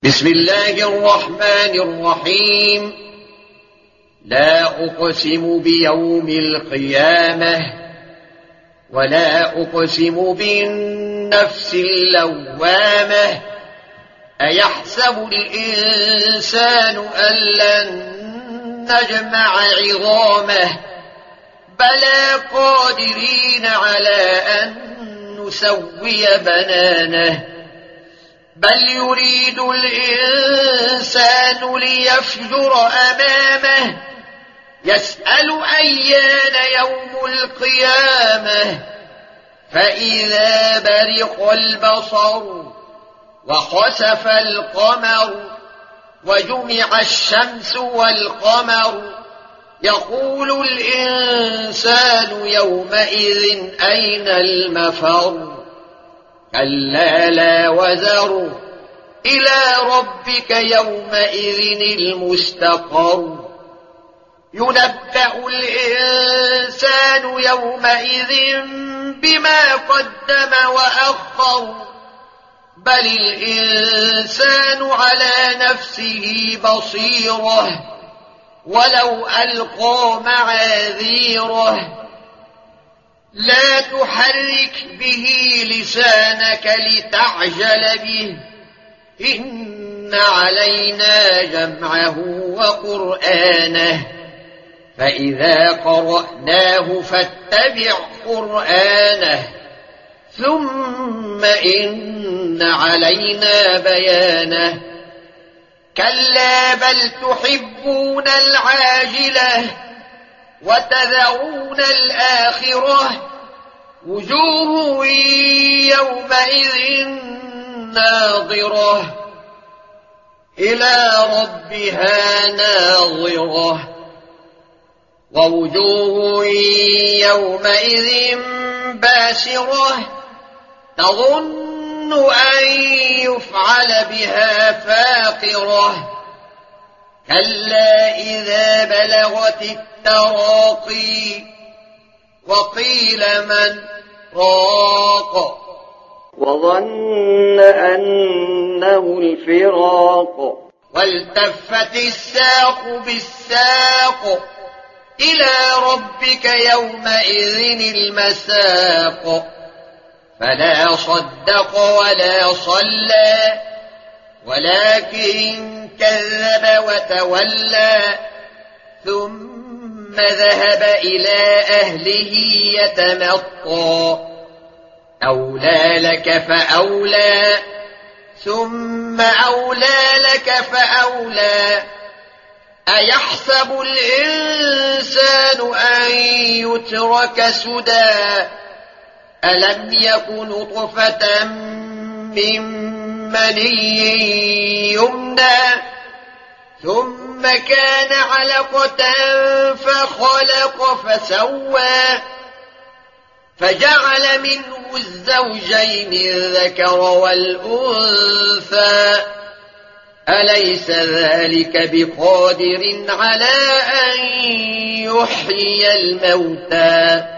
بسم الله الرحمن الرحيم. لا أقسم بيوم القيامة ولا أقسم بالنفس اللوامة. أيحسب الإنسان أن لن نجمع عظامه بلى قادرين على أن نسوي بنانه بل يريد الإنسان ليفجر أمامه يسأل أيان يوم القيامة فإذا برق البصر وخسف القمر وجمع الشمس والقمر يقول الإنسان يومئذ أين المفر كلا لا وزر إلى ربك يومئذ المستقر ينبأ الإنسان يومئذ بما قدم وأخر بل الإنسان على نفسه بصيرة ولو ألقى معاذيره لا تحرك به لسانك لتعجل به إن علينا جمعه وقرآنه فإذا قرأناه فاتبع قرآنه ثم إن علينا بيانه كلا بل تحبون العاجلة وتذرون الآخرة وجوه يومئذ ناظرة إلى ربها ناظرة ووجوه يومئذ باسرة تظن أن يفعل بها فاقرة كلا إذا بلغت التراقي وقيل من راق وظن أنه الفراق والتفت الساق بالساق إلى ربك يومئذ المساق فلا صدق ولا صلى ولكن كذب وتولى ثم ذهب إلى أهله يتمطى أولى لك فأولى ثم أولى لك فأولى أيحسب الإنسان أن يترك سدى ألم يك نطفة من مني يمنى ثم كان علقة فخلق فسوى فجعل منه الزوجين الذكر والأنثى أليس ذلك بقادر على أن يحيي الموتى